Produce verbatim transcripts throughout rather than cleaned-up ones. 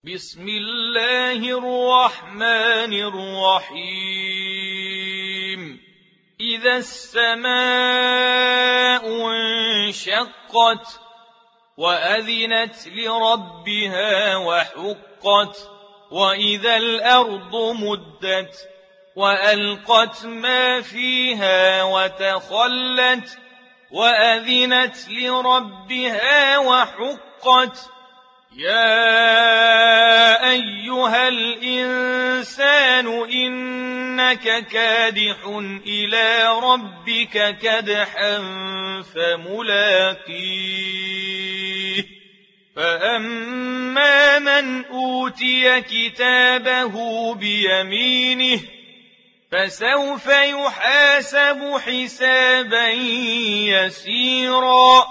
بسم الله الرحمن الرحيم إذا السماء انشقت وأذنت لربها وحقت وإذا الأرض مدت وألقت ما فيها وتخلت وأذنت لربها وحقت يا أيها الإنسان إنك كادح إلى ربك كدحا فملاقيه فأما من أوتي كتابه بيمينه فسوف يحاسب حسابا يسيرا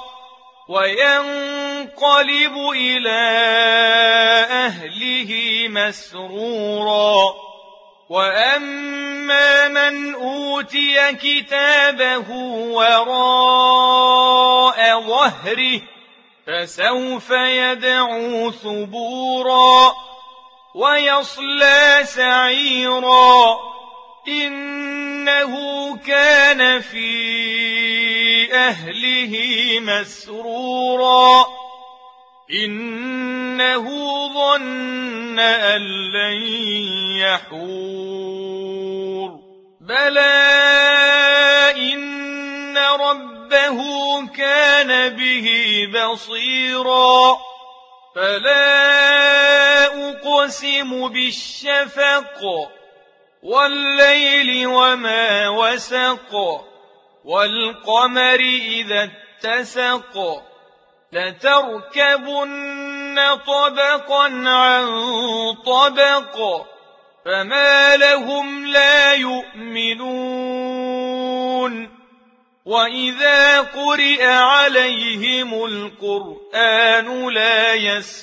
وينقلب إلى أهله مسرورا وأما من أوتي كتابه وراء ظهره فسوف يدعو ثبورا ويصلى سعيرا إنه كان في أهله مسرورا إنه ظن أن لن يحور بلى إن ربه كان به بصيرا فلا أقسم بالشفق والليل وما وسق والقمر إذا اتسق لتركبن طبقا عن طبق فما لهم لا يؤمنون وإذا قرئ عليهم القرآن لا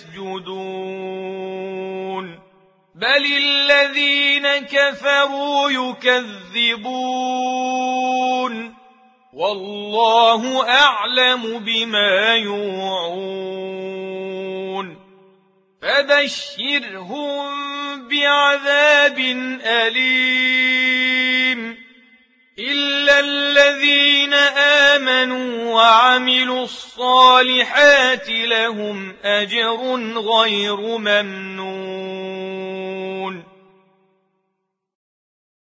يسجدون بل الذين كفروا يكذبون والله أعلم بما يوعون فبشرهم بعذاب أليم إلا الذين آمنوا وعملوا الصالحات لهم أجر غير ممنون